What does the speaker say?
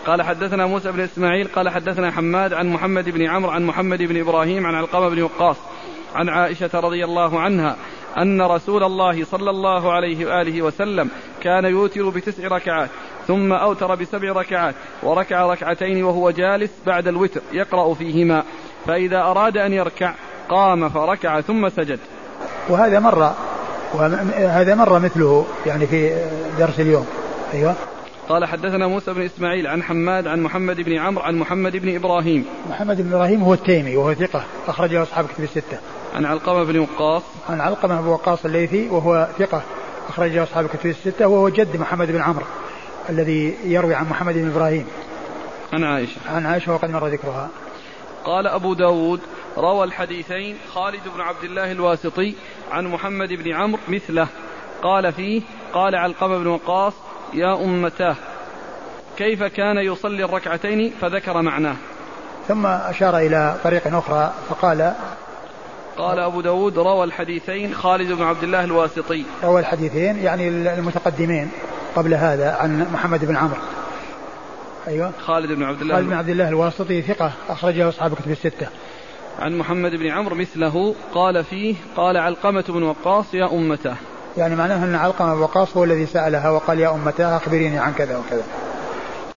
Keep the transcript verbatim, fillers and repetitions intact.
قال حدثنا موسى بن إسماعيل قال حدثنا حماد عن محمد بن عمرو عن محمد بن إبراهيم عن علقمة بن وقاص عن عائشة رضي الله عنها أن رسول الله صلى الله عليه وآله وسلم كان يوتر بتسع ركعات ثم أوتر بسبع ركعات وركع ركعتين وهو جالس بعد الوتر يقرأ فيهما، فإذا أراد أن يركع قام فركع ثم سجد. وهذا مرة وهذا مرة مثله يعني في درس اليوم. أيوة. قال حدثنا موسى بن إسماعيل عن حماد عن محمد بن عمرو عن محمد بن إبراهيم. محمد بن إبراهيم هو التيمي وهو ثقة أخرجه أصحاب كتب الستة. عن علقمة بن وقاص عن علقمة بن وقاص الليثي وهو ثقة أخرجه أصحاب كتب الستة وهو جد محمد بن عمرو الذي يروي عن محمد بن إبراهيم عن عائشة عن عائشة وقد مر ذكرها. قال أبو داود روى الحديثين خالد بن عبد الله الواسطي عن محمد بن عمرو مثله، قال فيه قال علقمة بن وقاص يا أمتاه كيف كان يصلي الركعتين فذكر معناه، ثم أشار إلى طريق أخرى فقال قال أبو داود روى الحديثين خالد بن عبد الله الواسطي روى الحديثين يعني المتقدمين قبل هذا عن محمد بن عمرو. أيوة. خالد بن عبد الله خالد بن عبد الله الواسطي ثقة أخرجه أصحاب كتب الستة. عن محمد بن عمرو مثله قال فيه قال علقمة بن وقاص يا أمته، يعني معناه أن علقمة بن وقاص هو الذي سألها وقال يا أمته أخبريني عن كذا وكذا.